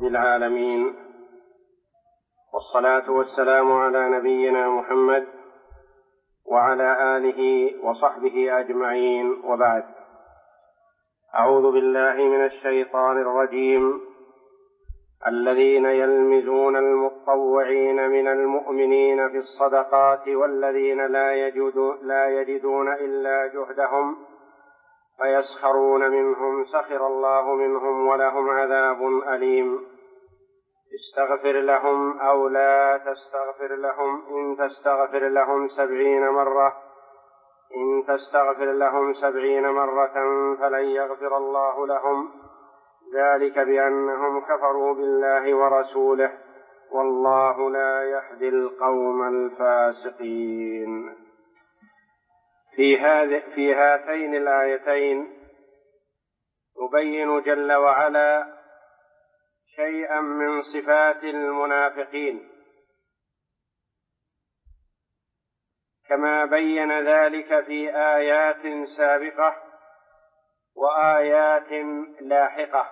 رب العالمين، والصلاة والسلام على نبينا محمد وعلى آله وصحبه أجمعين، وبعد. أعوذ بالله من الشيطان الرجيم. الذين يلمزون المطوعين من المؤمنين في الصدقات والذين لا يجدون إلا جهدهم فيسخرون منهم سخر الله منهم ولهم عذاب أليم. استغفر لهم أو لا تستغفر لهم إن تستغفر لهم 70 مرة فلن يغفر الله لهم، ذلك بأنهم كفروا بالله ورسوله، والله لا يهدي القوم الفاسقين. في هاتين الآيتين يبين جل وعلا شيئا من صفات المنافقين، كما بين ذلك في آيات سابقة وآيات لاحقة.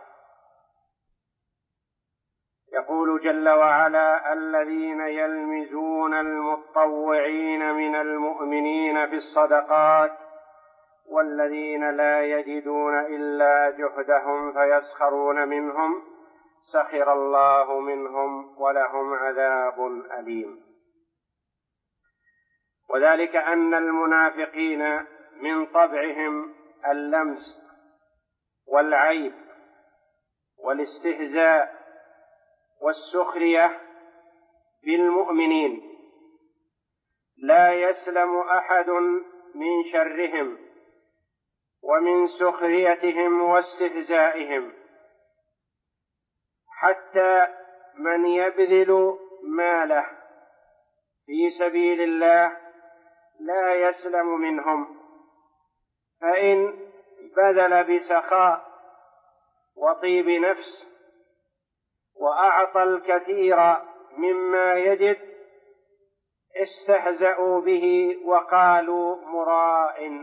يقول جل وعلا: الذين يلمزون المطوعين من المؤمنين في الصدقات والذين لا يجدون إلا جهدهم فيسخرون منهم سخر الله منهم ولهم عذاب أليم. وذلك أن المنافقين من طبعهم اللمز والعيب والاستهزاء والسخرية بالمؤمنين، لا يسلم أحد من شرهم ومن سخريتهم واستهزائهم، حتى من يبذل ماله في سبيل الله لا يسلم منهم، فإن بذل بسخاء وطيب نفس وأعطى الكثير مما يجد استهزأوا به وقالوا مراء،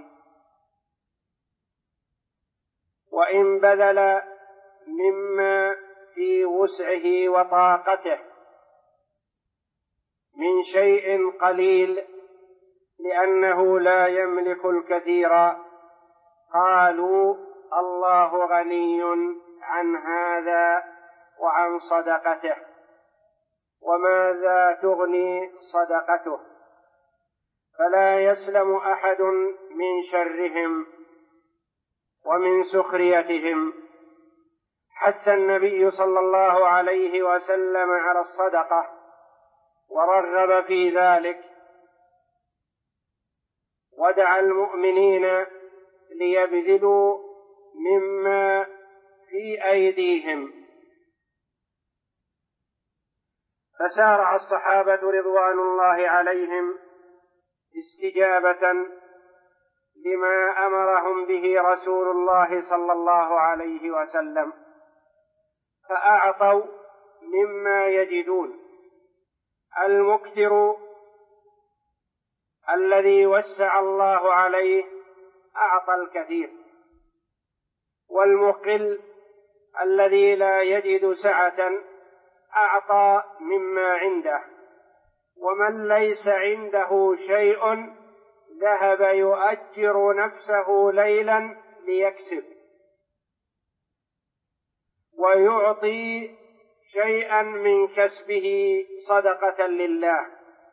وإن بذل مما في وسعه وطاقته من شيء قليل لأنه لا يملك الكثير قالوا الله غني عن هذا وعن صدقته، وماذا تغني صدقته؟ فلا يسلم أحد من شرهم ومن سخريتهم. حث النبي صلى الله عليه وسلم على الصدقة ورغب في ذلك، ودعا المؤمنين ليبذلوا مما في أيديهم. فسارع الصحابة رضوان الله عليهم استجابة لما أمرهم به رسول الله صلى الله عليه وسلم، فأعطوا مما يجدون. المكثر الذي وسع الله عليه أعطى الكثير، والمقل الذي لا يجد سعة أعطى مما عنده، ومن ليس عنده شيء ذهب يؤجر نفسه ليلا ليكسب ويعطي شيئا من كسبه صدقة لله.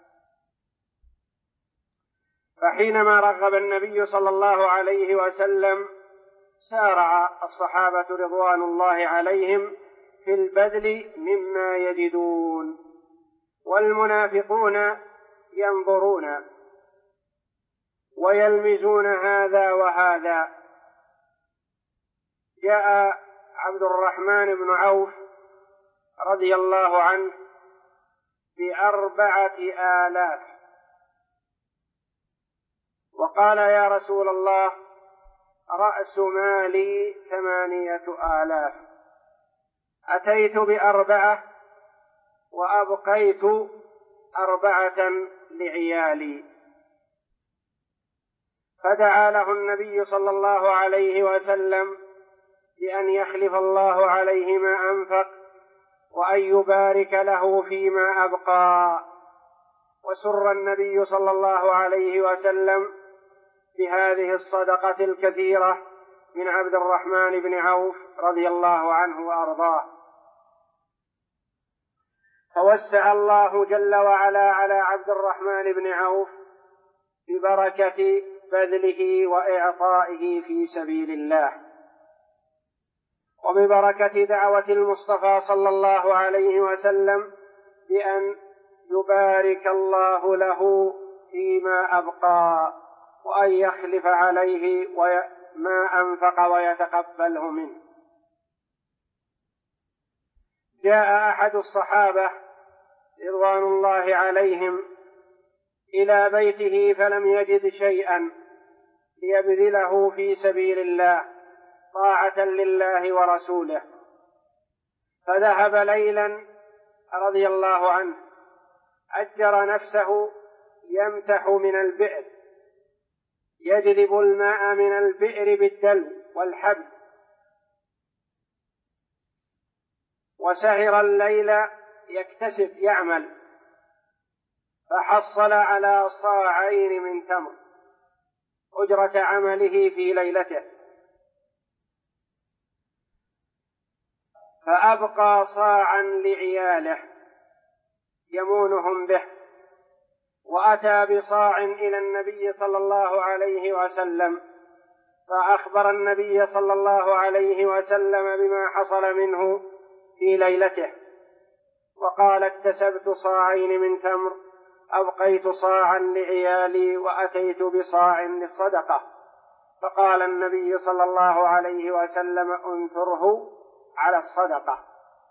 فحينما رغب النبي صلى الله عليه وسلم سارع الصحابة رضوان الله عليهم في البذل مما يجدون، والمنافقون ينظرون ويلمزون هذا وهذا. جاء عبد الرحمن بن عوف رضي الله عنه ب4,000 وقال: يا رسول الله، رأس مالي 8,000، أتيت ب4 وأبقيت 4 لعيالي. فدعا له النبي صلى الله عليه وسلم بأن يخلف الله عليه ما أنفق وأن يبارك له فيما أبقى. وسر النبي صلى الله عليه وسلم بهذه الصدقة الكثيرة من عبد الرحمن بن عوف رضي الله عنه وأرضاه، فوسع الله جل وعلا على عبد الرحمن بن عوف ببركة بذله وإعطائه في سبيل الله، وببركة دعوة المصطفى صلى الله عليه وسلم بأن يبارك الله له فيما أبقى، وأن يخلف عليه ما أنفق ويتقبله منه. جاء أحد الصحابة رضوان الله عليهم إلى بيته فلم يجد شيئا ليبذله في سبيل الله طاعة لله ورسوله، فذهب ليلا رضي الله عنه أجر نفسه يمتح من البئر، يجلب الماء من البئر بالدلو والحبل، وسهر الليل يكتسب يعمل، فحصل على صاعين من تمر أجرة عمله في ليلته، فأبقى صاعا لعياله يمونهم به، وأتى بصاع إلى النبي صلى الله عليه وسلم، فأخبر النبي صلى الله عليه وسلم بما حصل منه في ليلته، وقال: اكتسبت صاعين من تمر، أبقيت صاعا لعيالي، وأتيت بصاع للصدقة. فقال النبي صلى الله عليه وسلم: انثره على الصدقة.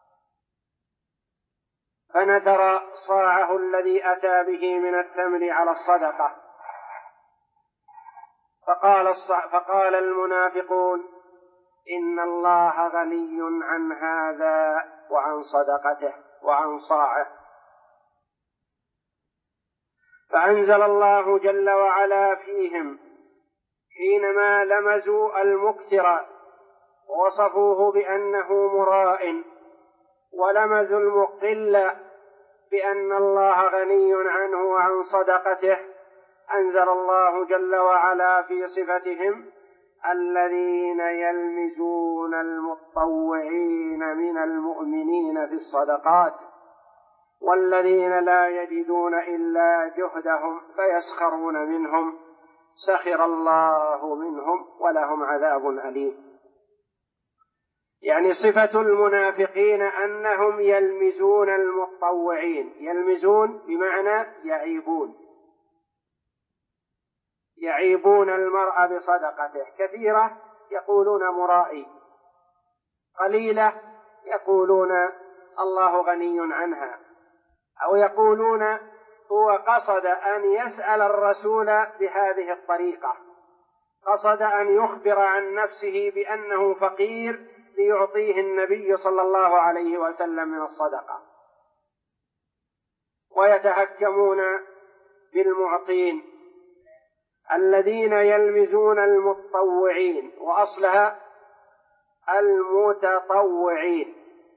فنثر صاعه الذي أتى به من التمر على الصدقة. فقال المنافقون: إن الله غني عن هذا وعن صدقته وعن صاعه. فأنزل الله جل وعلا فيهم حينما لمزوا المكثر ووصفوه بأنه مراء، ولمزوا المقل بأن الله غني عنه وعن صدقته، أنزل الله جل وعلا في صفتهم: الذين يلمزون المتطوعين من المؤمنين في الصدقات والذين لا يجدون إلا جهدهم فيسخرون منهم سخر الله منهم ولهم عذاب أليم. يعني صفة المنافقين أنهم يلمزون المتطوعين، يلمزون بمعنى يعيبون المرء بصدقته، كثيرة يقولون مرائي، قليلة يقولون الله غني عنها، أو يقولون هو قصد أن يسأل الرسول بهذه الطريقة، قصد أن يخبر عن نفسه بأنه فقير ليعطيه النبي صلى الله عليه وسلم من الصدقة، ويتهكمون بالمعطين الذين يلمزون المتطوعين، وأصلها المتطوعين،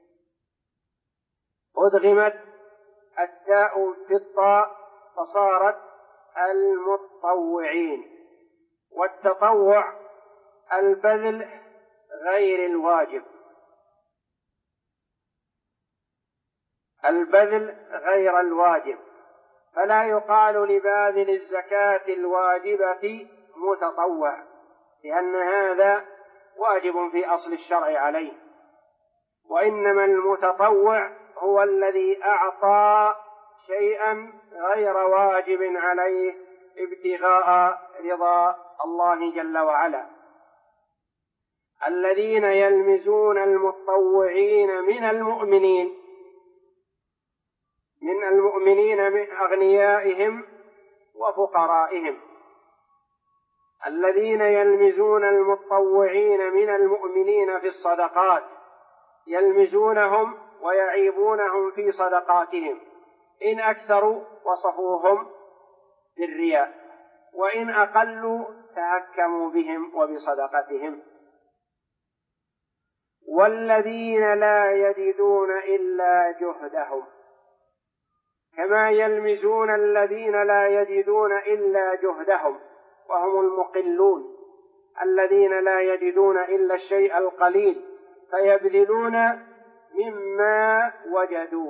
أدغمت التاء في الطاء فصارت المتطوعين. والتطوع البذل غير الواجب، البذل غير الواجب، فلا يقال لباذل الزكاة الواجبة متطوع، لأن هذا واجب في أصل الشرع عليه، وإنما المتطوع هو الذي أعطى شيئا غير واجب عليه ابتغاء رضا الله جل وعلا. الذين يلمزون المتطوعين من المؤمنين من أغنيائهم وفقرائهم، الذين يلمزون المتطوعين من المؤمنين في الصدقات، يلمزونهم ويعيبونهم في صدقاتهم، إن أكثروا وصفوهم بالرياء، وإن أقلوا تهكموا بهم وبصدقتهم. والذين لا يجدون إلا جهدهم، كما يلمزون الذين لا يجدون إلا جهدهم، وهم المقلون الذين لا يجدون إلا الشيء القليل فيبذلون مما وجدوا.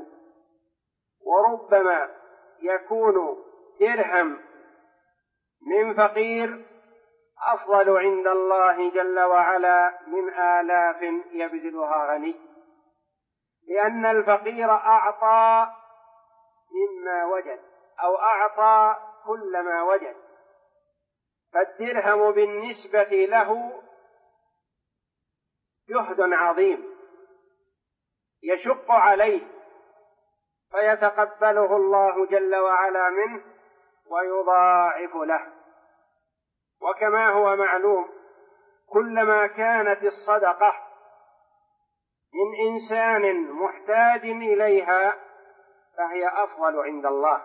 وربما يكون درهم من فقير أفضل عند الله جل وعلا من آلاف يبذلها غني، لأن الفقير أعطى مما وجد أو أعطى كل ما وجد، فالدرهم بالنسبة له جهد عظيم يشق عليه، فيتقبله الله جل وعلا منه ويضاعف له. وكما هو معلوم كلما كانت الصدقة من إنسان محتاج إليها فهي أفضل عند الله.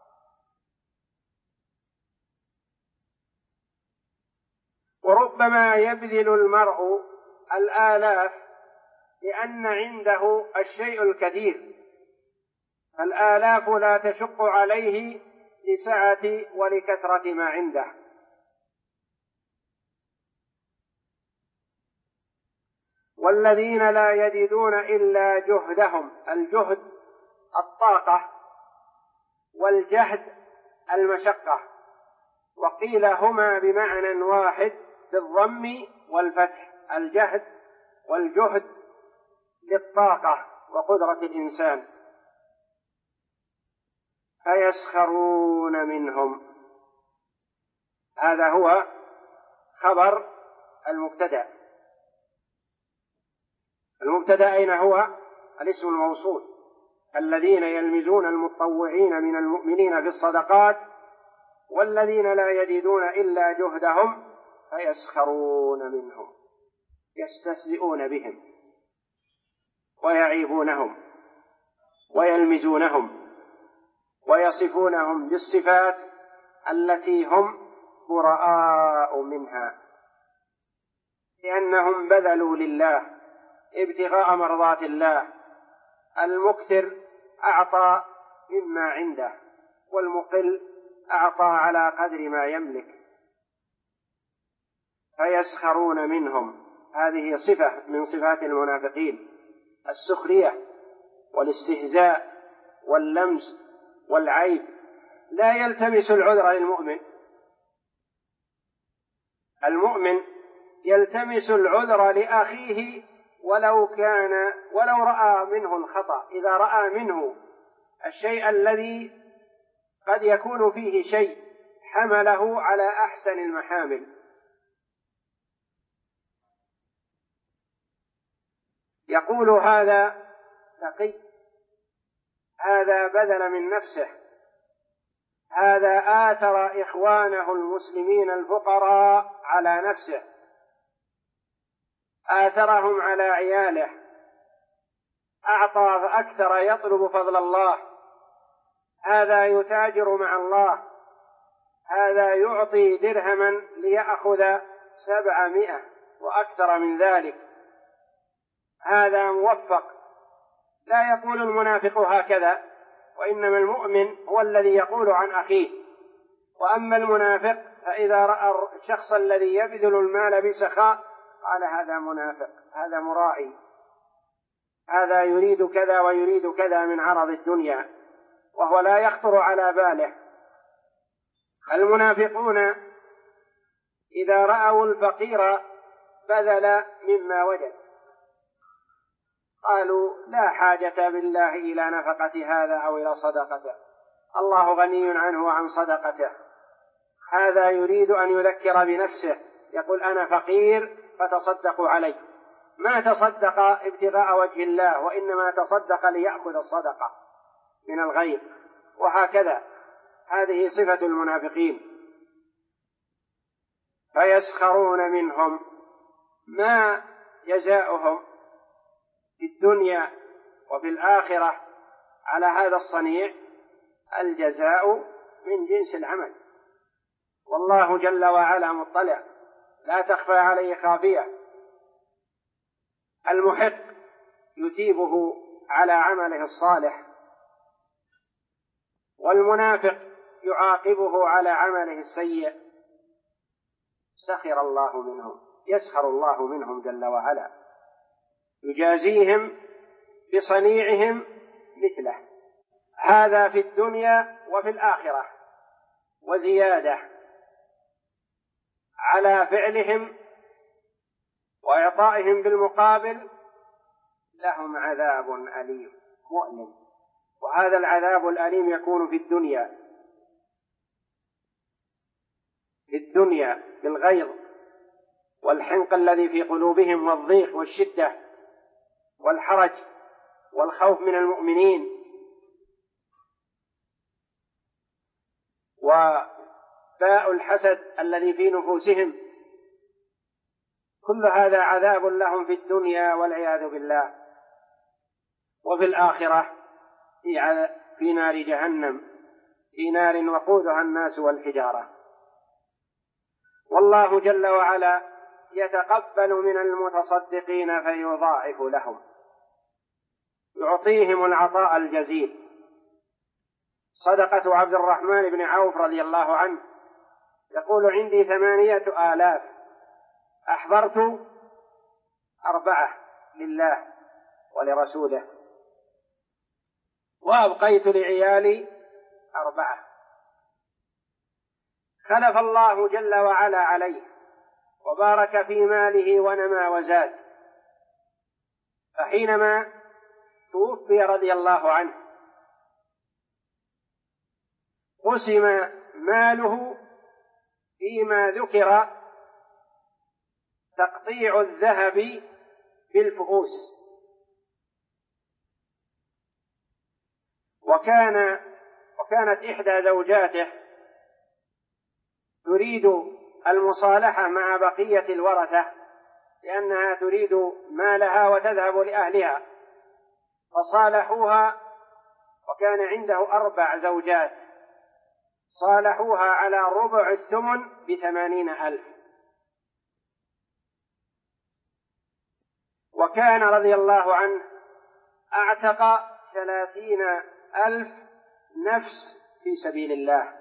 وربما يبذل المرء الآلاف لأن عنده الشيء الكثير، فالآلاف لا تشق عليه لسعة ولكثرة ما عنده. والذين لا يجدون إلا جهدهم، الجهد الطاقة، والجهد المشقة، وقيل هما بمعنى واحد بالضم والفتح، الجهد والجهد للطاقة وقدرة الإنسان. فيسخرون منهم، هذا هو خبر المبتدأ. المبتدأ أين هو؟ الاسم الموصول، الذين يلمزون المتطوعين من المؤمنين بالصدقات والذين لا يجدون إلا جهدهم فيسخرون منهم، يستهزئون بهم ويعيبونهم ويلمزونهم ويصفونهم بالصفات التي هم براء منها، لأنهم بذلوا لله ابتغاء مرضات الله. المكثر أعطى مما عنده، والمقل أعطى على قدر ما يملك. فيسخرون منهم، هذه صفة من صفات المنافقين، السخرية والاستهزاء واللمس والعيب. لا يلتمس العذر للمؤمن، المؤمن يلتمس العذر لأخيه ولو رأى منه الخطأ، إذا رأى منه الشيء الذي قد يكون فيه شيء حمله على أحسن المحامل. يقول هذا تقي، هذا بذل من نفسه، هذا آثر إخوانه المسلمين الفقراء على نفسه، آثرهم على عياله، أعطى فأكثر يطلب فضل الله. هذا يتاجر مع الله، هذا يعطي درهما ليأخذ 700 وأكثر من ذلك، هذا موفق. لا يقول المنافق هكذا، وإنما المؤمن هو الذي يقول عن أخيه. وأما المنافق فإذا رأى الشخص الذي يبذل المال بسخاء قال هذا منافق، هذا مرائي، هذا يريد كذا ويريد كذا من عرض الدنيا، وهو لا يخطر على باله. المنافقون إذا رأوا الفقير بذل مما وجد قالوا لا حاجة بالله إلى نفقة هذا أو إلى صدقته، الله غني عنه وعن صدقته. هذا يريد أن يذكر بنفسه، يقول أنا فقير فتصدقوا علي، ما تصدق ابتغاء وجه الله، وإنما تصدق ليأخذ الصدقة من الغير. وهكذا هذه صفة المنافقين. فيسخرون منهم، ما جزاؤهم في الدنيا وفي الآخرة على هذا الصنيع؟ الجزاء من جنس العمل، والله جل وعلا مطلع، لا تخفى عليه خافية. المحق يثيبه على عمله الصالح، والمنافق يعاقبه على عمله السيء. سخر الله منهم، يسخر الله منهم جل وعلا، يجازيهم بصنيعهم مثله، هذا في الدنيا وفي الآخرة، وزيادة على فعلهم وإعطائهم بالمقابل لهم عذاب أليم مؤلم. وهذا العذاب الأليم يكون في الدنيا بالغيظ والحنق الذي في قلوبهم والضيق والشدة والحرج والخوف من المؤمنين، وباء الحسد الذي في نفوسهم. كل هذا عذاب لهم في الدنيا والعياذ بالله. وفي الآخرة في نار جهنم، في نار وقودها الناس والحجارة. والله جل وعلا يتقبل من المتصدقين فيضاعف لهم، يعطيهم العطاء الجزيل. صدقة عبد الرحمن بن عوف رضي الله عنه يقول: عندي 8,000 أحضرت 4 لله ولرسوله، وأبقيت لعيالي 4. خلف الله جل وعلا عليه وبارك في ماله ونمى وزاد. فحينما توفي رضي الله عنه قسم ماله فيما ذكر تقطيع الذهب بالفؤوس، وكانت إحدى زوجاته تريد المصالحة مع بقية الورثة لأنها تريد مالها وتذهب لأهلها، فصالحوها، وكان عنده 4 زوجات، صالحوها على ربع الثمن ب80,000. وكان رضي الله عنه أعتق 30,000 نفس في سبيل الله،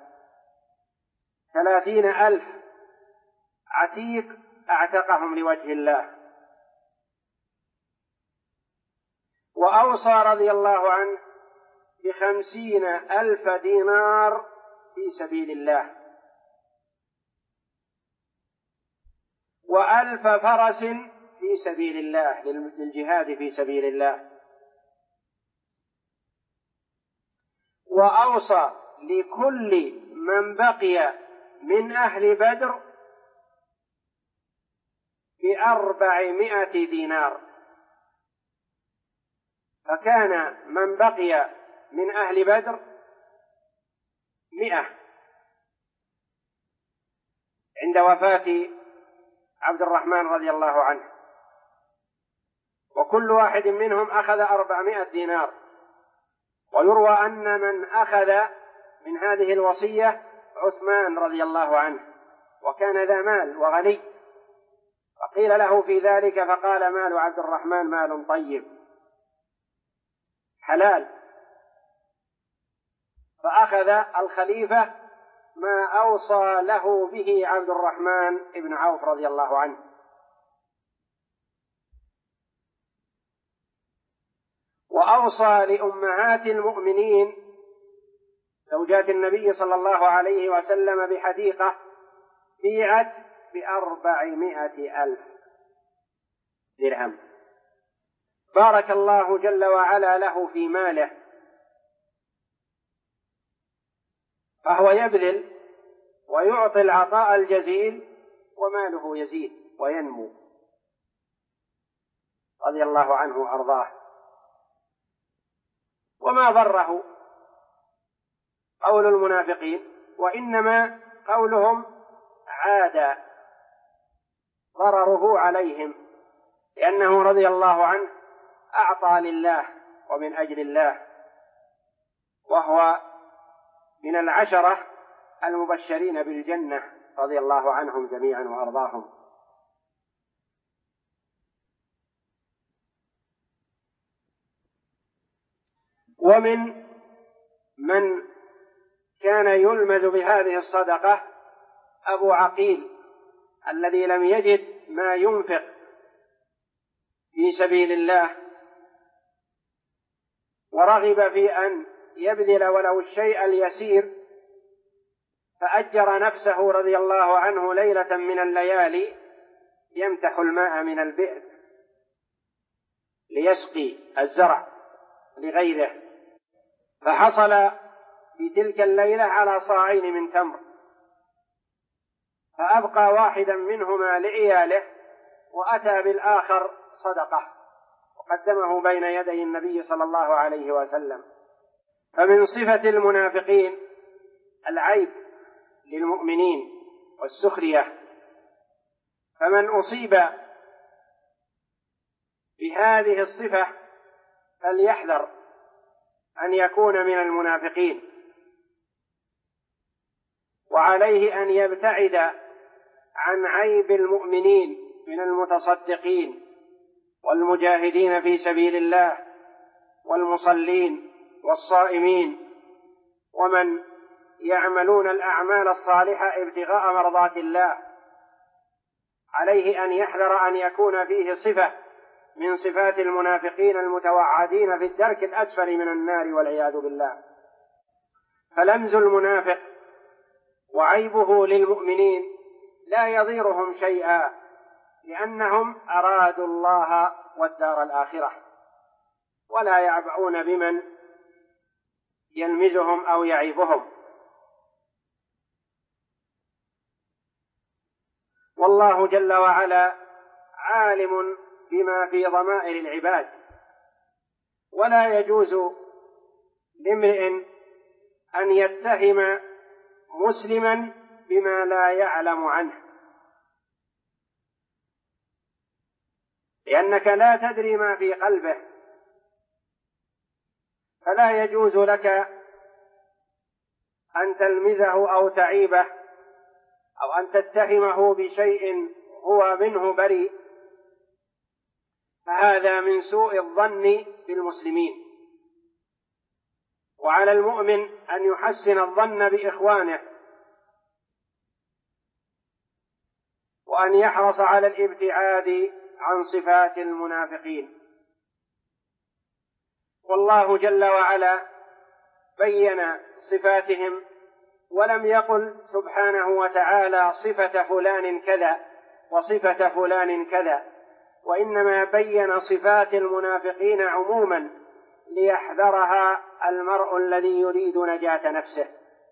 30,000 عتيق أعتقهم لوجه الله. وأوصى رضي الله عنه ب50,000 دينار في سبيل الله، و1000 فرس في سبيل الله للجهاد في سبيل الله. وأوصى لكل من بقي من أهل بدر ب400 دينار. فكان من بقي من أهل بدر 100 عند وفاة عبد الرحمن رضي الله عنه، وكل واحد منهم أخذ 400 دينار. ويروى أن من أخذ من هذه الوصية عثمان رضي الله عنه، وكان ذا مال وغني، فقيل له في ذلك فقال: مال عبد الرحمن مال طيب حلال. فأخذ الخليفة ما أوصى له به عبد الرحمن بن عوف رضي الله عنه. وأوصى لأمهات المؤمنين زوجات النبي صلى الله عليه وسلم بحديقة بيعت ب400,000 درهم. بارك الله جل وعلا له في ماله، فهو يبذل ويعطي العطاء الجزيل وماله يزيد وينمو رضي الله عنه وأرضاه. وما ضره قول المنافقين، وإنما قولهم عاد ضرره عليهم، لأنه رضي الله عنه أعطى لله ومن أجل الله، وهو من 10 المبشرين بالجنة رضي الله عنهم جميعا وأرضاهم. ومن من كان يلمز بهذه الصدقة أبو عقيل الذي لم يجد ما ينفق في سبيل الله ورغب في أن يبذل ولو الشيء اليسير، فأجر نفسه رضي الله عنه ليلة من الليالي يمتح الماء من البئر ليسقي الزرع لغيره، فحصل في تلك الليلة على صاعين من تمر، فأبقى واحدا منهما لعياله وأتى بالآخر صدقة وقدمه بين يدي النبي صلى الله عليه وسلم. فمن صفة المنافقين العيب للمؤمنين والسخرية، فمن أصيب بهذه الصفة فليحذر أن يكون من المنافقين، وعليه أن يبتعد عن عيب المؤمنين من المتصدقين والمجاهدين في سبيل الله والمصلين والصائمين ومن يعملون الأعمال الصالحة ابتغاء مرضات الله. عليه أن يحذر أن يكون فيه صفة من صفات المنافقين المتوعدين في الدرك الأسفل من النار والعياذ بالله. فلمز المنافق وعيبه للمؤمنين لا يضيرهم شيئا، لأنهم أرادوا الله والدار الآخرة ولا يعبؤون بمن يلمزهم أو يعيبهم. والله جل وعلا عالم بما في ضمائر العباد، ولا يجوز لامرئ أن يتهم مسلما بما لا يعلم عنه، لأنك لا تدري ما في قلبه، فلا يجوز لك أن تلمزه أو تعيبه أو أن تتهمه بشيء هو منه بريء، فهذا من سوء الظن بالمسلمين. وعلى المؤمن أن يحسن الظن بإخوانه وأن يحرص على الابتعاد عن صفات المنافقين. والله جل وعلا بين صفاتهم ولم يقل سبحانه وتعالى صفة فلان كذا وصفة فلان كذا، وإنما بين صفات المنافقين عموما ليحذرها المرء الذي يريد نجاة نفسه،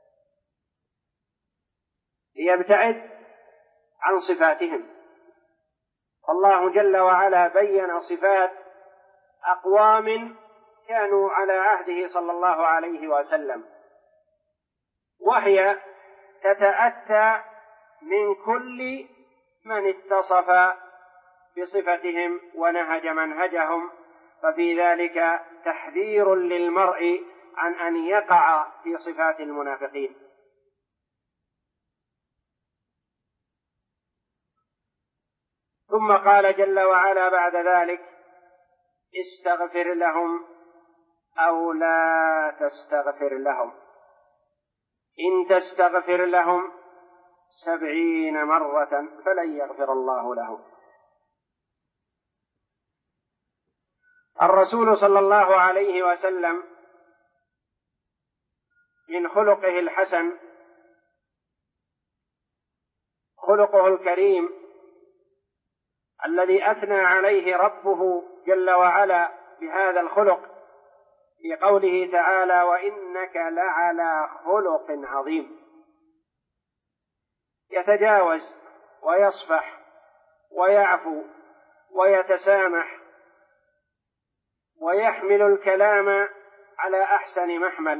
ليبتعد عن صفاتهم. الله جل وعلا بين صفات أقوام كانوا على عهده صلى الله عليه وسلم، وهي تتأتى من كل من اتصف بصفتهم ونهج منهجهم، ففي ذلك تحذير للمرء عن أن يقع في صفات المنافقين. ثم قال جل وعلا بعد ذلك: استغفر لهم أو لا تستغفر لهم، إن تستغفر لهم 70 مرة فلن يغفر الله لهم. الرسول صلى الله عليه وسلم من خلقه الحسن خلقه الكريم الذي أثنى عليه ربه جل وعلا بهذا الخلق في قوله تعالى: وإنك لعلى خلق عظيم. يتجاوز ويصفح ويعفو ويتسامح ويحمل الكلام على أحسن محمل،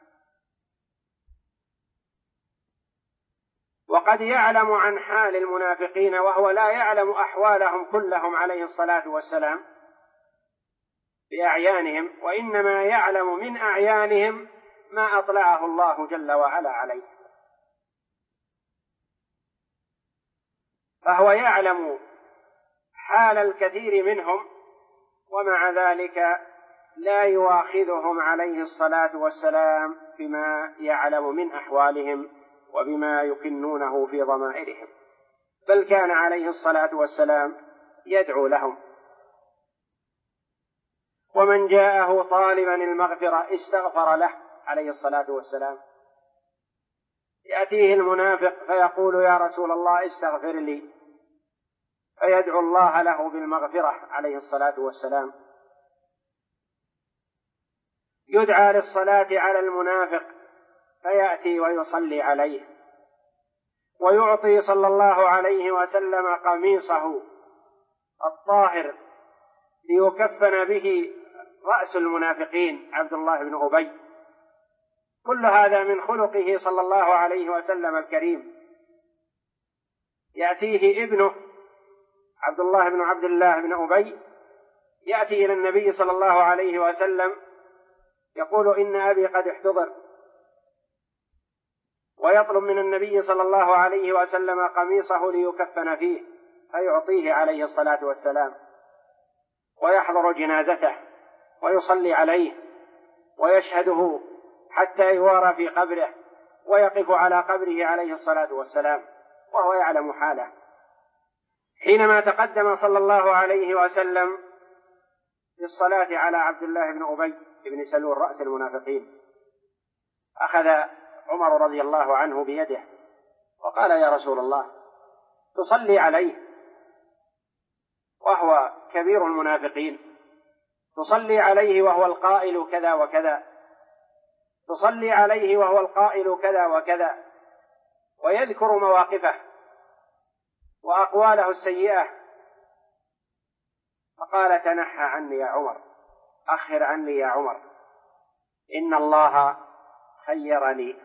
وقد يعلم عن حال المنافقين وهو لا يعلم أحوالهم كلهم عليه الصلاة والسلام بأعيانهم، وإنما يعلم من أعيانهم ما أطلعه الله جل وعلا عليه، فهو يعلم حال الكثير منهم، ومع ذلك لا يؤاخذهم عليه الصلاة والسلام بما يعلم من أحوالهم وبما يكنونه في ضمائرهم، بل كان عليه الصلاة والسلام يدعو لهم. ومن جاءه طالبا المغفرة استغفر له عليه الصلاة والسلام. يأتيه المنافق فيقول يا رسول الله استغفر لي، فيدعو الله له بالمغفرة عليه الصلاة والسلام. يدعى للصلاة على المنافق فيأتي ويصلي عليه، ويعطي صلى الله عليه وسلم قميصه الطاهر ليكفن به رأس المنافقين عبد الله بن أبي. كل هذا من خلقه صلى الله عليه وسلم الكريم. يأتيه ابنه عبد الله بن أبي، يأتي إلى النبي صلى الله عليه وسلم يقول إن أبي قد احتضر، ويطلب من النبي صلى الله عليه وسلم قميصه ليكفن فيه، فيعطيه عليه الصلاة والسلام، ويحضر جنازته ويصلي عليه ويشهده حتى يوارى في قبره، ويقف على قبره عليه الصلاة والسلام وهو يعلم حاله. حينما تقدم صلى الله عليه وسلم للصلاة على عبد الله بن أبي بن سلول رأس المنافقين، أخذ عمر رضي الله عنه بيده وقال يا رسول الله تصلي عليه وهو كبير المنافقين، تصلي عليه وهو القائل كذا وكذا، تصلي عليه وهو القائل كذا وكذا، ويذكر مواقفه وأقواله السيئة. فقال تنحى عني يا عمر، أخر عني يا عمر، إن الله خيرني،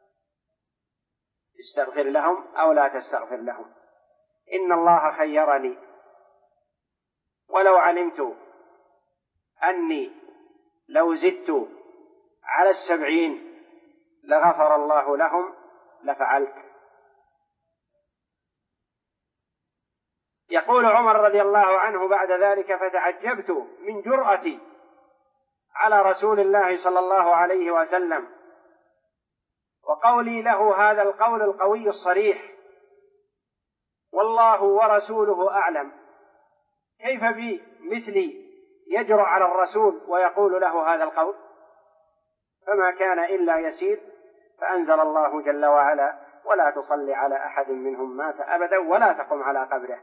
استغفر لهم أو لا تستغفر لهم، إن الله خيرني، ولو علمت أني لو زدت على 70 لغفر الله لهم لفعلت. يقول عمر رضي الله عنه بعد ذلك فتعجبت من جرأتي على رسول الله صلى الله عليه وسلم وقولي له هذا القول القوي الصريح، والله ورسوله أعلم، كيف بي مثلي يجرؤ على الرسول ويقول له هذا القول؟ فما كان إلا يسير، فأنزل الله جل وعلا ولا تصلي على أحد منهم مات أبدا ولا تقم على قبره.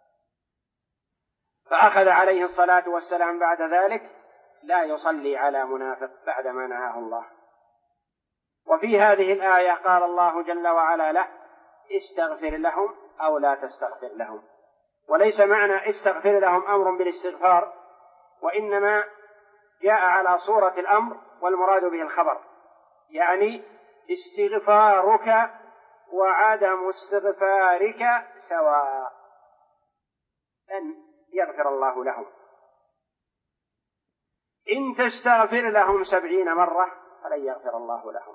فأخذ عليه الصلاة والسلام بعد ذلك لا يصلي على منافق بعدما نهاه الله. وفي هذه الآية قال الله جل وعلا له استغفر لهم أو لا تستغفر لهم، وليس معنى استغفر لهم أمر بالاستغفار، وإنما جاء على صورة الأمر والمراد به الخبر، يعني استغفارك وعدم استغفارك سواء، أن يغفر الله لهم. إن تستغفر لهم 70 مرة فلن يغفر الله لهم.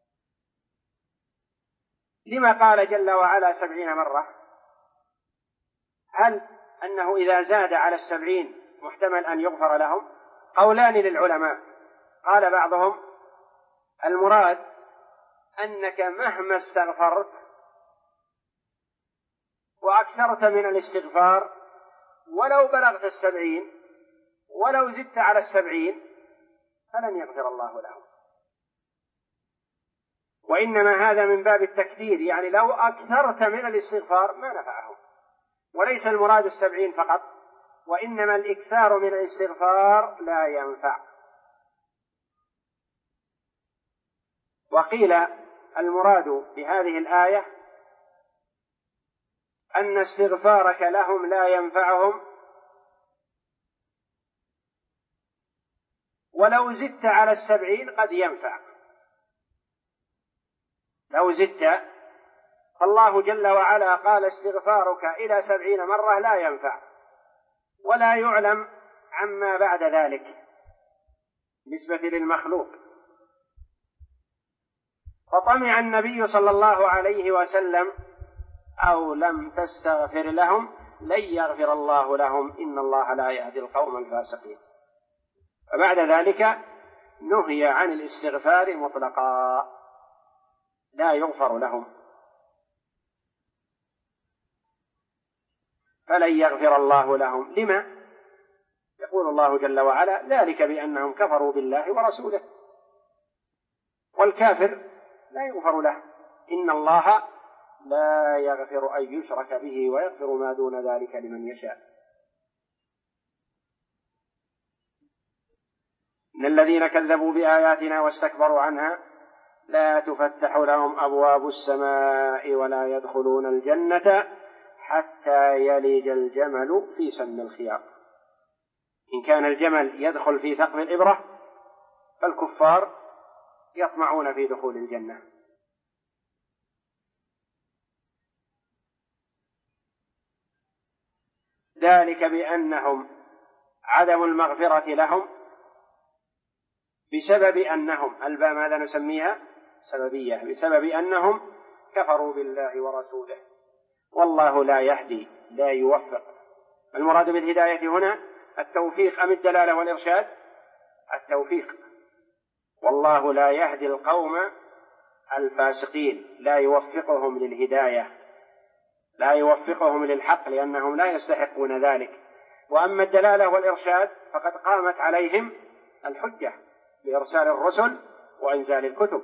لما قال جل وعلا 70 مرة؟ هل أنه إذا زاد على 70 محتمل أن يغفر لهم؟ قولان للعلماء. قال بعضهم المراد أنك مهما استغفرت وأكثرت من الاستغفار ولو بلغت 70 ولو زدت على 70 فلن يغفر الله لهم، وإنما هذا من باب التكثير، يعني لو أكثرت من الاستغفار ما نفعهم، وليس المراد 70 فقط، وإنما الإكثار من الاستغفار لا ينفع. وقيل المراد بهذه الآية أن استغفارك لهم لا ينفعهم، ولو زدت على 70 قد ينفع. لو زدت، فالله جل وعلا قال استغفارك إلى 70 مرة لا ينفع، ولا يعلم عما بعد ذلك بالنسبة للمخلوق. فطمع النبي صلى الله عليه وسلم أو لم تستغفر لهم لن يغفر الله لهم إن الله لا يهدي القوم الفاسقين. فبعد ذلك نهي عن الاستغفار مطلقا، لا يغفر لهم، فلن يغفر الله لهم. لما؟ يقول الله جل وعلا: ذلك بأنهم كفروا بالله ورسوله، والكافر لا يغفر له. إن الله لا يغفر أن يشرك به ويغفر ما دون ذلك لمن يشاء. إن الذين كذبوا بآياتنا واستكبروا عنها لا تفتح لهم أبواب السماء ولا يدخلون الجنة حتى يلج الجمل في سم الخياط. إن كان الجمل يدخل في ثقب الإبرة فالكفار يطمعون في دخول الجنة. ذلك بأنهم عدم المغفرة لهم بسبب أنهم، الباء ماذا نسميها؟ سببية، بسبب أنهم كفروا بالله ورسوله، والله لا يهدي لا يوفق. المراد بالهداية هنا التوفيق أم الدلالة والإرشاد؟ التوفيق. والله لا يهدي القوم الفاسقين، لا يوفقهم للهداية، لا يوفقهم للحق، لأنهم لا يستحقون ذلك. وأما الدلالة والإرشاد فقد قامت عليهم الحجة بإرسال الرسل وإنزال الكتب،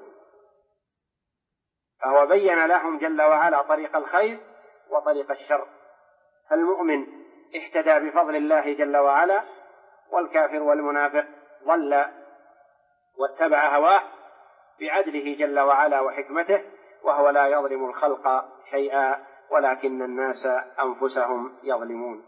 فهو بين لهم جل وعلا طريق الخير وطريق الشر. فالمؤمن اهتدى بفضل الله جل وعلا، والكافر والمنافق ضل واتبع هواه بعدله جل وعلا وحكمته، وهو لا يظلم الخلق شيئا ولكن الناس أنفسهم يظلمون.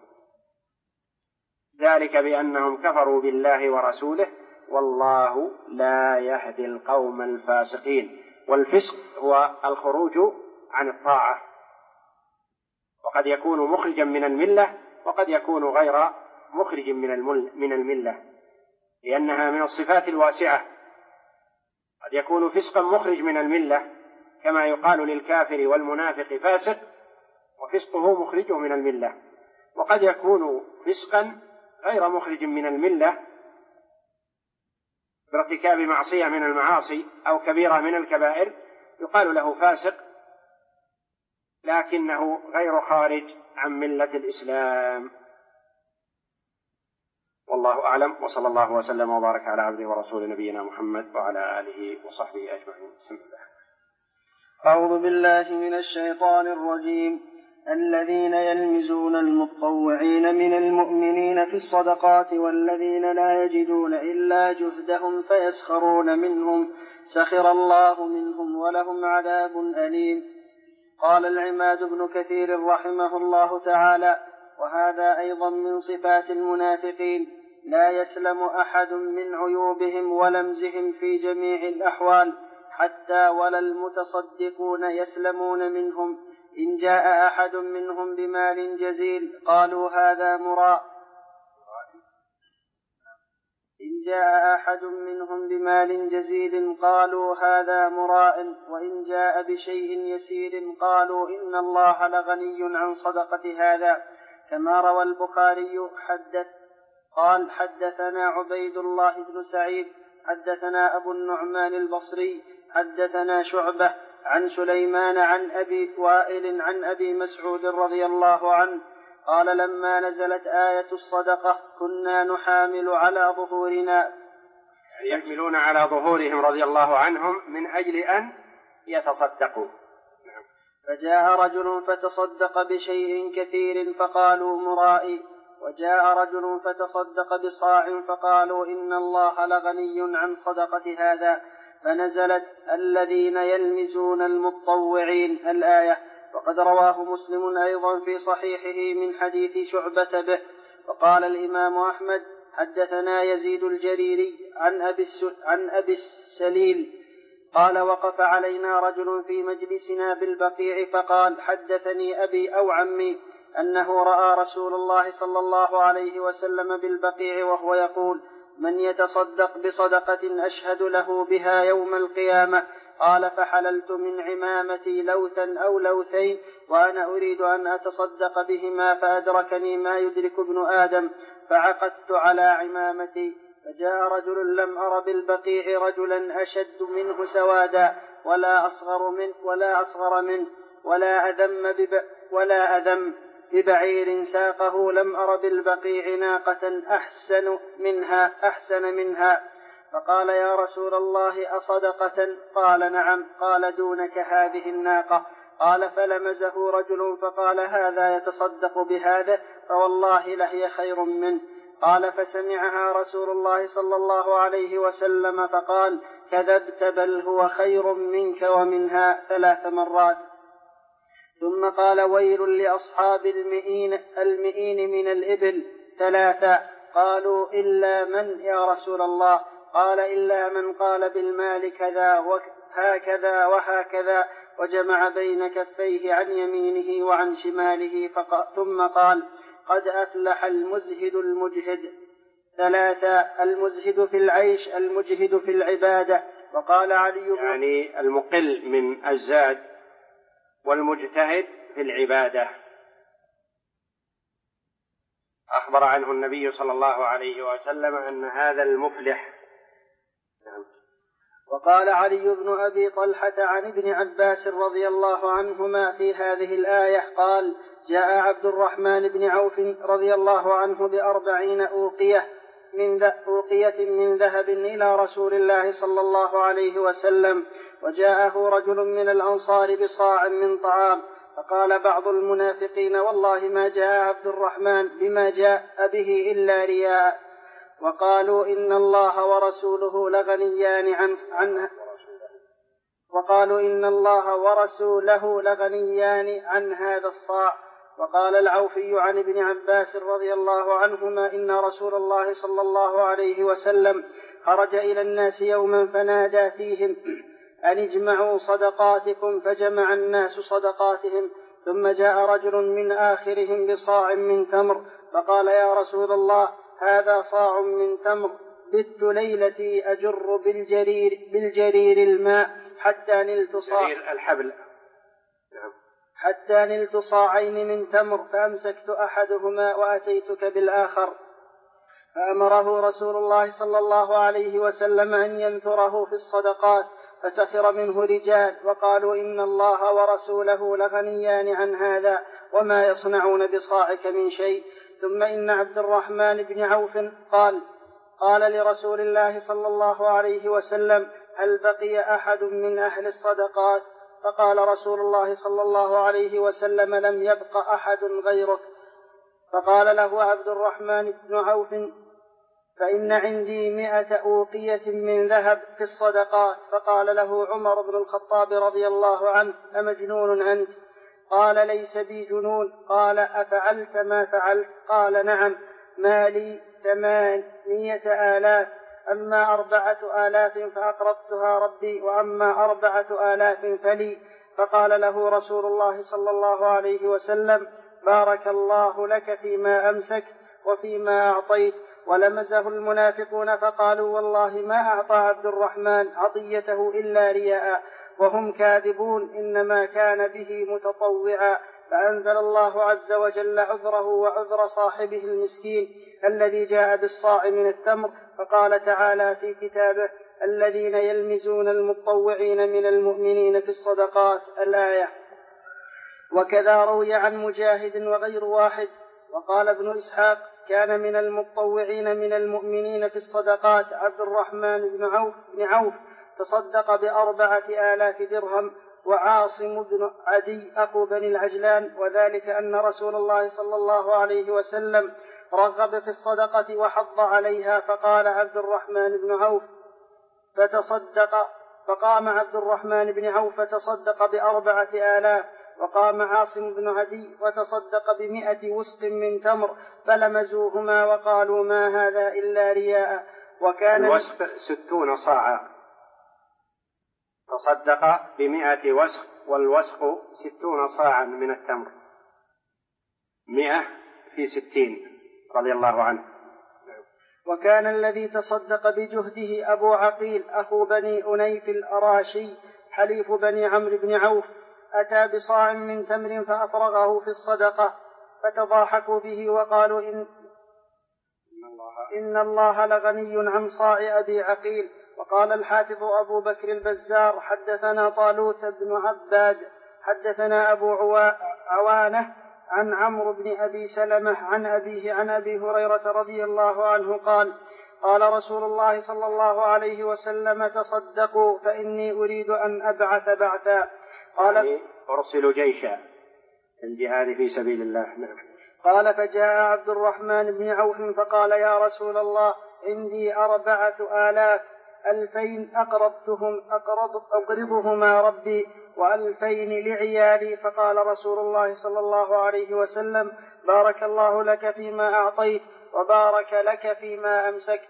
ذلك بأنهم كفروا بالله ورسوله والله لا يهدي القوم الفاسقين. والفسق هو الخروج عن الطاعة، وقد يكون مخرجا من الملة وقد يكون غير مخرج من الملة، لأنها من الصفات الواسعة. قد يكون فسقا مخرج من الملة كما يقال للكافر والمنافق فاسق وفسقه مخرجه من الملة، وقد يكون فسقا غير مخرج من الملة بارتكاب معصية من المعاصي أو كبيرة من الكبائر، يقال له فاسق لكنه غير خارج عن ملة الإسلام. والله أعلم، وصلى الله وسلم وبارك على عبده ورسول نبينا محمد وعلى آله وصحبه أجمعين. بسم الله. أعوذ بالله من الشيطان الرجيم. الذين يلمزون المطوعين من المؤمنين في الصدقات والذين لا يجدون إلا جهدهم فيسخرون منهم سخر الله منهم ولهم عذاب أليم. قال العماد بن كثير رحمه الله تعالى: وهذا أيضا من صفات المنافقين، لا يسلم أحد من عيوبهم ولمزهم في جميع الأحوال، حتى ولا المتصدقون يسلمون منهم. إن جاء أحد منهم بمال جزيل قالوا هذا مراء، إن جاء أحد منهم بمال جزيل قالوا هذا مراء، وإن جاء بشيء يسير قالوا إن الله لغني عن صدقة هذا. كما روى البخاري قال: حدثنا عبيد الله بن سعيد حدثنا أبو النعمان البصري حدثنا شعبة عن سليمان عن أبي وائل عن أبي مسعود رضي الله عنه قال: لما نزلت آية الصدقة كنا نحامل على ظهورنا، يحملون على ظهورهم رضي الله عنهم من أجل أن يتصدقوا. فجاء رجل فتصدق بشيء كثير فقالوا مرائي، وجاء رجل فتصدق بصاع فقالوا إن الله لغني عن صدقة هذا، فنزلت الذين يلمزون المطوعين الآية. وقد رواه مسلم أيضا في صحيحه من حديث شعبة به. وقال الإمام أحمد: حدثنا يزيد الجريري عن أبي السليل قال: وقف علينا رجل في مجلسنا بالبقيع فقال: حدثني أبي أو عمي أنه رأى رسول الله صلى الله عليه وسلم بالبقيع وهو يقول: من يتصدق بصدقة أشهد له بها يوم القيامة. قال: فحللت من عمامتي لوثا أو لوثين وأنا أريد أن أتصدق بهما، فأدركني ما يدرك ابن آدم، فعقدت على عمامتي فجاء رجل لم أر بالبقيع رجلا أشد منه سوادا ولا أصغر منه ولا أذم ببعير ساقه. لم أر بالبقيع ناقة أحسن منها. فقال يا رسول الله أصدقة؟ قال نعم. قال دونك هذه الناقة. قال فلمزه رجل فقال هذا يتصدق بهذا فوالله لهي خير منه. قال فسمعها رسول الله صلى الله عليه وسلم فقال كذبت بل هو خير منك ومنها 3 مرات. ثم قال ويل لأصحاب المئين من الإبل 3. قالوا إلا من يا رسول الله؟ قال إلا من قال بالمال كذا وهكذا وهكذا وجمع بين كفيه عن يمينه وعن شماله. ثم قال قد أفلح المزهد المجهد 3. المزهد في العيش المجهد في العبادة. وقال علي يعني المقل من الزاد والمجتهد في العبادة. أخبر عنه النبي صلى الله عليه وسلم أن هذا المفلح. وقال علي بن أبي طلحة عن ابن عباس رضي الله عنهما في هذه الآية قال جاء عبد الرحمن بن عوف رضي الله عنه ب40 أوقية من ذهب إلى رسول الله صلى الله عليه وسلم. وجاءه رجل من الأنصار بصاع من طعام. فقال بعض المنافقين والله ما جاء عبد الرحمن بما جاء به إلا رياء. وقالوا إن الله ورسوله لغنيان عن هذا الصاع. وقال العوفي عن ابن عباس رضي الله عنهما إن رسول الله صلى الله عليه وسلم خرج إلى الناس يوما فنادى فيهم أن اجمعوا صدقاتكم فجمع الناس صدقاتهم. ثم جاء رجل من آخرهم بصاع من تمر فقال يا رسول الله هذا صاع من تمر بت ليلتي أجر بالجرير الماء حتى نلت صاعين من تمر فأمسكت أحدهما وأتيتك بالآخر. فأمره رسول الله صلى الله عليه وسلم أن ينثره في الصدقات. فسخر منه رجال وقالوا إن الله ورسوله لغنيان عن هذا وما يصنعون بصاعك من شيء. ثم إن عبد الرحمن بن عوف قال لرسول الله صلى الله عليه وسلم هل بقي أحد من أهل الصدقات؟ فقال رسول الله صلى الله عليه وسلم لم يبق أحد غيرك. فقال له عبد الرحمن بن عوف فإن عندي 100 أوقية من ذهب في الصدقات. فقال له عمر بن الخطاب رضي الله عنه أمجنون أنت؟ قال ليس بي جنون. قال أفعلت ما فعلت؟ قال نعم مالي 800,000 أما 4,000 فأقرضتها ربي وأما 4,000 فلي. فقال له رسول الله صلى الله عليه وسلم بارك الله لك فيما أمسكت وفيما أعطيت. ولمزه المنافقون فقالوا والله ما أعطى عبد الرحمن عطيته إلا رياء وهم كاذبون إنما كان به متطوعا. فأنزل الله عز وجل عذره وعذر صاحبه المسكين الذي جاء بالصاع من التمر. فقال تعالى في كتابه الذين يلمزون المطوعين من المؤمنين في الصدقات الآية. وكذا روي عن مجاهد وغير واحد. وقال ابن إسحاق كان من المطوعين من المؤمنين في الصدقات عبد الرحمن بن عوف تصدق ب4,000 درهم وعاصم بن عدي أخو بني العجلان. وذلك أن رسول الله صلى الله عليه وسلم رغب في الصدقة وحض عليها. فقام عبد الرحمن بن عوف فتصدق ب4,000. وقام عاصم بن عدي وتصدق ب100 وسق من تمر فلمزوهما وقالوا ما هذا إلا رياء. وكان الوسق 60 صاعا. تصدق ب100 وسق والوسق 60 صاعا من التمر 100 في 60 رضي الله عنه. وكان الذي تصدق بجهده أبو عقيل أخو بني أنيف الأراشي حليف بني عمرو بن عوف أتى بصاع من تمر فأفرغه في الصدقة فتضاحكوا به وقالوا إن إن الله لغني عن صاع أبي عقيل. وقال الحافظ أبو بكر البزار حدثنا طالوت بن عباد حدثنا أبو عوانة عن عمرو بن أبي سلمة عن أبيه عن أبي هريرة رضي الله عنه قال قال رسول الله صلى الله عليه وسلم تصدقوا فإني أريد أن أبعث بعثا. قال يعني أرسل جيشا الجهاد في سبيل الله. قال فجاء عبد الرحمن بن عوف فقال يا رسول الله عندي 4,000 2,000 أقرضهما ربي و2,000 لعيالي. فقال رسول الله صلى الله عليه وسلم بارك الله لك فيما أعطيت وبارك لك فيما أمسكت.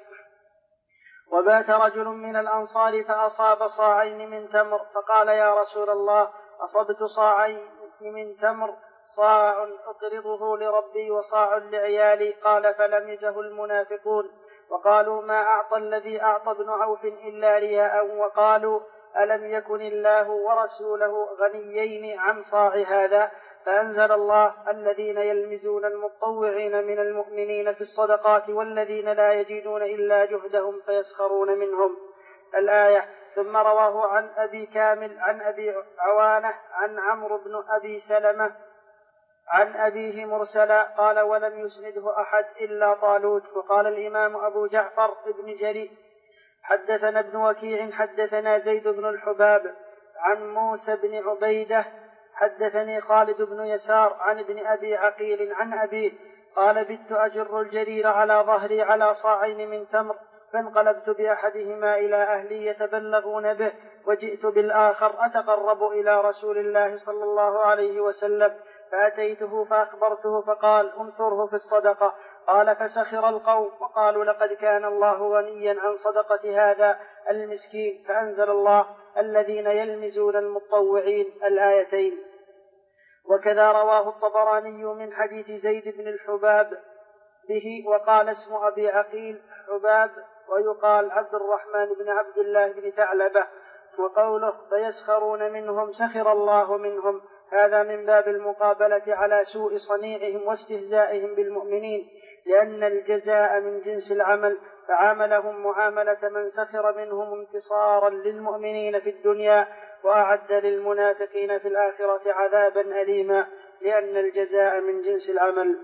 وبات رجل من الأنصار فأصاب صاعين من تمر فقال يا رسول الله أصبت صاعين من تمر صاع أقرضه لربي وصاع لعيالي. قال فلمزه المنافقون وقالوا ما أعطى الذي أعطى ابن عوف إلا رياء وقالوا ألم يكن الله ورسوله غنيين عن صاع هذا. فأنزل الله الذين يلمزون المتطوعين من المؤمنين في الصدقات والذين لا يجدون إلا جهدهم فيسخرون منهم الآية. ثم رواه عن أبي كامل عن أبي عوانة عن عمرو بن أبي سلمة عن أبيه مرسلا قال ولم يسنده أحد إلا طالوت. وقال الإمام أبو جعفر ابن جرير حدثنا ابن وكيع حدثنا زيد بن الحباب عن موسى بن عبيدة حدثني خالد بن يسار عن ابن أبي عقيل عن أبيه قال بت أجر الجرير على ظهري على صاعين من تمر فانقلبت بأحدهما إلى أهلي يتبلغون به وجئت بالآخر أتقرب إلى رسول الله صلى الله عليه وسلم فأتيته فأخبرته فقال انثره في الصدقة. قال فسخر القوم وقالوا لقد كان الله غنيا عن صدقة هذا المسكين. فأنزل الله الذين يلمزون المتطوعين الآيتين. وكذا رواه الطبراني من حديث زيد بن الحباب به وقال اسم أبي عقيل حباب ويقال عبد الرحمن بن عبد الله بن ثعلبة. وقوله فيسخرون منهم سخر الله منهم هذا من باب المقابلة على سوء صنيعهم واستهزائهم بالمؤمنين لأن الجزاء من جنس العمل فعاملهم معاملة من سخر منهم انتصارا للمؤمنين في الدنيا وأعد للمنافقين في الآخرة عذابا أليما لأن الجزاء من جنس العمل.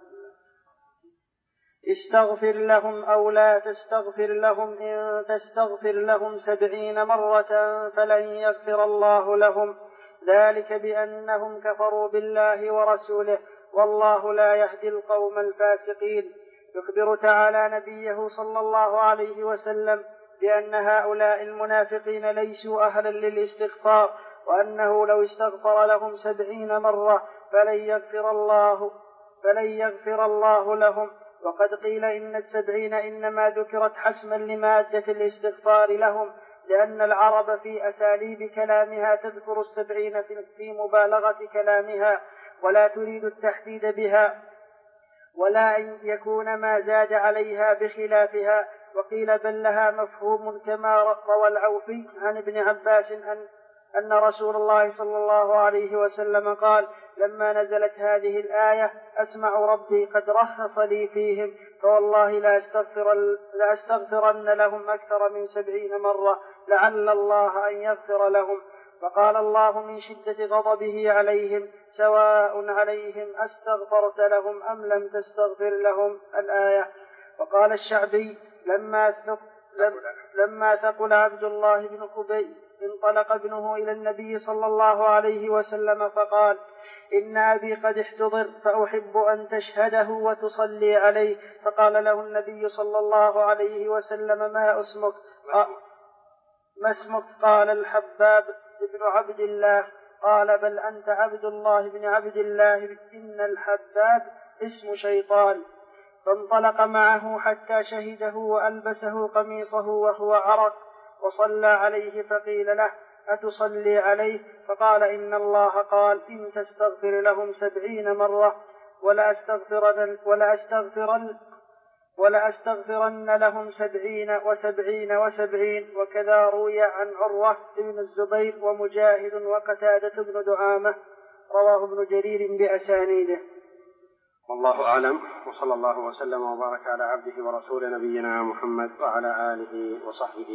استغفر لهم أو لا تستغفر لهم إن تستغفر لهم 70 مرة فلن يغفر الله لهم ذلك بأنهم كفروا بالله ورسوله والله لا يهدي القوم الفاسقين. يخبر تعالى نبيه صلى الله عليه وسلم بأن هؤلاء المنافقين ليسوا أهلا للاستغفار وأنه لو استغفر لهم 70 مرة فلن يغفر الله لهم. وقد قيل إن 70 إنما ذكرت حسما لمادة الاستغفار لهم لأن العرب في أساليب كلامها تذكر 70 في مبالغة كلامها ولا تريد التحديد بها ولا أن يكون ما زاد عليها بخلافها. وقيل بل لها مفهوم كما روى العوفي عن ابن عباس أن رسول الله صلى الله عليه وسلم قال لما نزلت هذه الآية أسمع ربي قد رخص لي فيهم فوالله لا أستغفرن لهم أكثر من 70 مرة لعل الله أن يغفر لهم. فقال الله من شدة غضبه عليهم سواء عليهم أستغفرت لهم أم لم تستغفر لهم الآية. وقال الشعبي لما ثقل عبد الله بن خبيب انطلق ابنه إلى النبي صلى الله عليه وسلم فقال إن أبي قد احتضر فأحب أن تشهده وتصلي عليه. فقال له النبي صلى الله عليه وسلم ما اسمك؟ قال الحباب بن عبد الله. قال بل أنت عبد الله بن عبد الله إن الحباب اسم شيطان. فانطلق معه حتى شهده وألبسه قميصه وهو عرق وصلى عليه فقيل له أتصلي عليه؟ فقال إن الله قال إن تستغفر لهم 70 مرة ولا أستغفرن لهم 70 و70 و70. وكذا روي عن عروة بن الزبير ومجاهد وقتادة بن دعامة رواه ابن جرير بأسانيده. والله أعلم، وصلى الله وسلم وبارك على عبده ورسول نبينا محمد وعلى آله وصحبه